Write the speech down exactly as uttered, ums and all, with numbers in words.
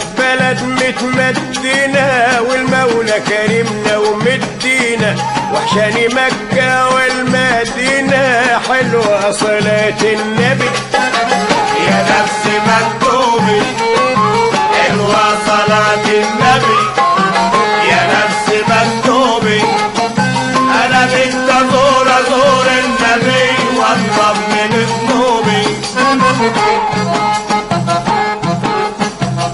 بلد متمدنة والمولى كريمنا ومدينا، وحشاني مكة والمدينة حلوة صلاة النبي. يا نفسي مكتوبي حلوة صلاة النبي، يا نفسي مكتوبي أنا بدي أزور أزور النبي وأطلب من ذنوبي.